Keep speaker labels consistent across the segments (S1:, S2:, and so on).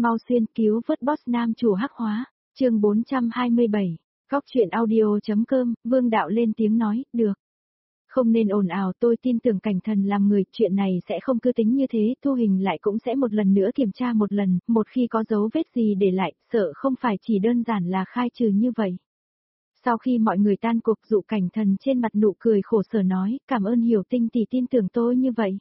S1: Mau xuyên cứu vớt boss nam chủ hắc hóa, chương 427, góc chuyện audio.com, Vương Đạo lên tiếng nói, được. Không nên ồn ào, tôi tin tưởng Cảnh Thần làm người, chuyện này sẽ không cứ tính như thế, thu hình lại cũng sẽ một lần nữa kiểm tra một lần, một khi có dấu vết gì để lại, sợ không phải chỉ đơn giản là khai trừ như vậy. Sau khi mọi người tan cuộc, Dụ Cảnh Thần trên mặt nụ cười khổ sở nói, cảm ơn Hiểu Tinh tỷ tin tưởng tôi như vậy.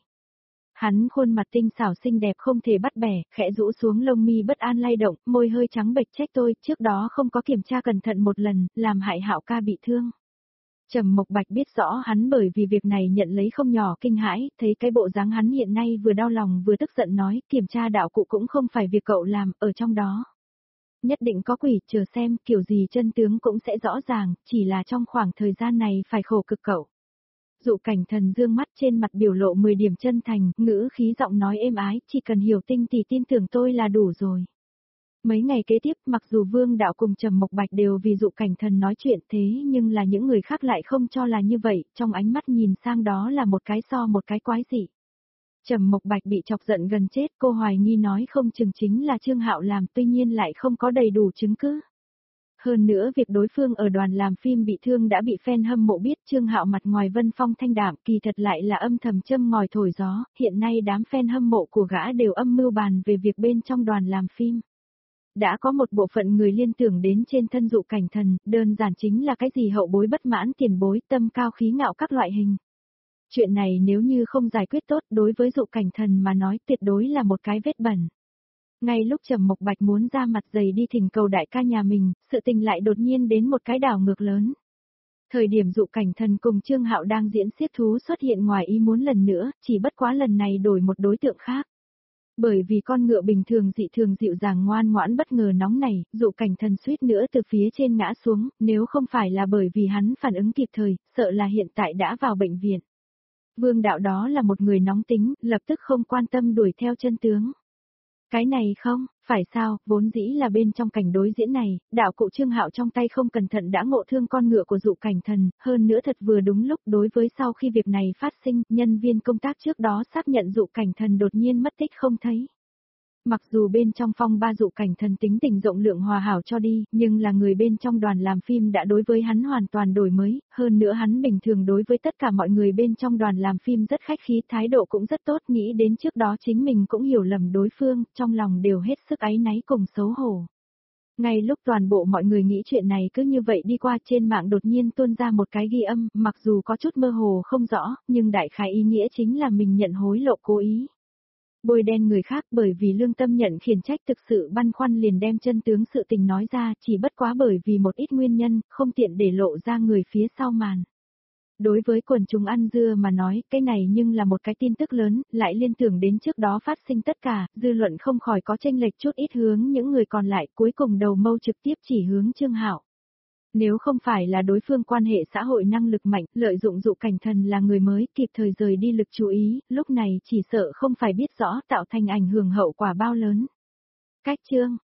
S1: Hắn khuôn mặt tinh xảo xinh đẹp không thể bắt bẻ, khẽ rũ xuống lông mi bất an lay động, môi hơi trắng bệch trách tôi, trước đó không có kiểm tra cẩn thận một lần, làm hại Hạo ca bị thương. Trầm Mộc Bạch biết rõ hắn bởi vì việc này nhận lấy không nhỏ kinh hãi, thấy cái bộ dáng hắn hiện nay vừa đau lòng vừa tức giận nói, kiểm tra đạo cụ cũng không phải việc cậu làm, ở trong đó. Nhất định có quỷ, chờ xem, kiểu gì chân tướng cũng sẽ rõ ràng, chỉ là trong khoảng thời gian này phải khổ cực cậu. Dụ Cảnh Thần dương mắt trên mặt biểu lộ 10 điểm chân thành, ngữ khí giọng nói êm ái, chỉ cần Hiểu Tinh thì tin tưởng tôi là đủ rồi. Mấy ngày kế tiếp, mặc dù Vương Đạo cùng Trầm Mộc Bạch đều vì Dụ Cảnh Thần nói chuyện thế nhưng là những người khác lại không cho là như vậy, trong ánh mắt nhìn sang đó là một cái so một cái quái dị. Trầm Mộc Bạch bị chọc giận gần chết, cô hoài nghi nói không chừng chính là Trương Hạo làm, tuy nhiên lại không có đầy đủ chứng cứ. Hơn nữa việc đối phương ở đoàn làm phim bị thương đã bị fan hâm mộ biết, Trương Hạo mặt ngoài vân phong thanh đạm, kỳ thật lại là âm thầm châm ngòi thổi gió, hiện nay đám fan hâm mộ của gã đều âm mưu bàn về việc bên trong đoàn làm phim. Đã có một bộ phận người liên tưởng đến trên thân Dụ Cảnh Thần, đơn giản chính là cái gì hậu bối bất mãn, tiền bối, tâm cao khí ngạo các loại hình. Chuyện này nếu như không giải quyết tốt, đối với Dụ Cảnh Thần mà nói tuyệt đối là một cái vết bẩn. Ngay lúc Trầm Mộc Bạch muốn ra mặt dày đi thỉnh cầu đại ca nhà mình, sự tình lại đột nhiên đến một cái đảo ngược lớn. Thời điểm Dụ Cảnh Thần cùng Trương Hạo đang diễn xiết thú xuất hiện ngoài ý muốn lần nữa, chỉ bất quá lần này đổi một đối tượng khác. Bởi vì con ngựa bình thường dị thường dịu dàng ngoan ngoãn bất ngờ nóng này, Dụ Cảnh Thần suýt nữa từ phía trên ngã xuống, nếu không phải là bởi vì hắn phản ứng kịp thời, sợ là hiện tại đã vào bệnh viện. Vương Đạo đó là một người nóng tính, lập tức không quan tâm đuổi theo chân tướng. Cái này không, phải sao, vốn dĩ là bên trong cảnh đối diễn này, đạo cụ Trương Hạo trong tay không cẩn thận đã ngộ thương con ngựa của Dụ Cảnh Thần, hơn nữa thật vừa đúng lúc đối với sau khi việc này phát sinh, nhân viên công tác trước đó xác nhận Dụ Cảnh Thần đột nhiên mất tích không thấy. Mặc dù bên trong phong ba Dụ Cảnh Thần tính tình rộng lượng hòa hảo cho đi, nhưng là người bên trong đoàn làm phim đã đối với hắn hoàn toàn đổi mới, hơn nữa hắn bình thường đối với tất cả mọi người bên trong đoàn làm phim rất khách khí, thái độ cũng rất tốt, nghĩ đến trước đó chính mình cũng hiểu lầm đối phương, trong lòng đều hết sức áy náy cùng xấu hổ. Ngay lúc toàn bộ mọi người nghĩ chuyện này cứ như vậy đi qua, trên mạng đột nhiên tuôn ra một cái ghi âm, mặc dù có chút mơ hồ không rõ, nhưng đại khái ý nghĩa chính là mình nhận hối lộ cố ý. Bôi đen người khác, bởi vì lương tâm nhận khiển trách thực sự băn khoăn liền đem chân tướng sự tình nói ra, chỉ bất quá bởi vì một ít nguyên nhân, không tiện để lộ ra người phía sau màn. Đối với quần chúng ăn dưa mà nói, cái này nhưng là một cái tin tức lớn, lại liên tưởng đến trước đó phát sinh tất cả, dư luận không khỏi có chênh lệch chút ít hướng những người còn lại, cuối cùng đầu mâu trực tiếp chỉ hướng Trương Hạo. Nếu không phải là đối phương quan hệ xã hội năng lực mạnh, lợi dụng Dụ Cảnh Thần là người mới, kịp thời rời đi lực chú ý, lúc này chỉ sợ không phải biết rõ tạo thành ảnh hưởng hậu quả bao lớn. Cách chương,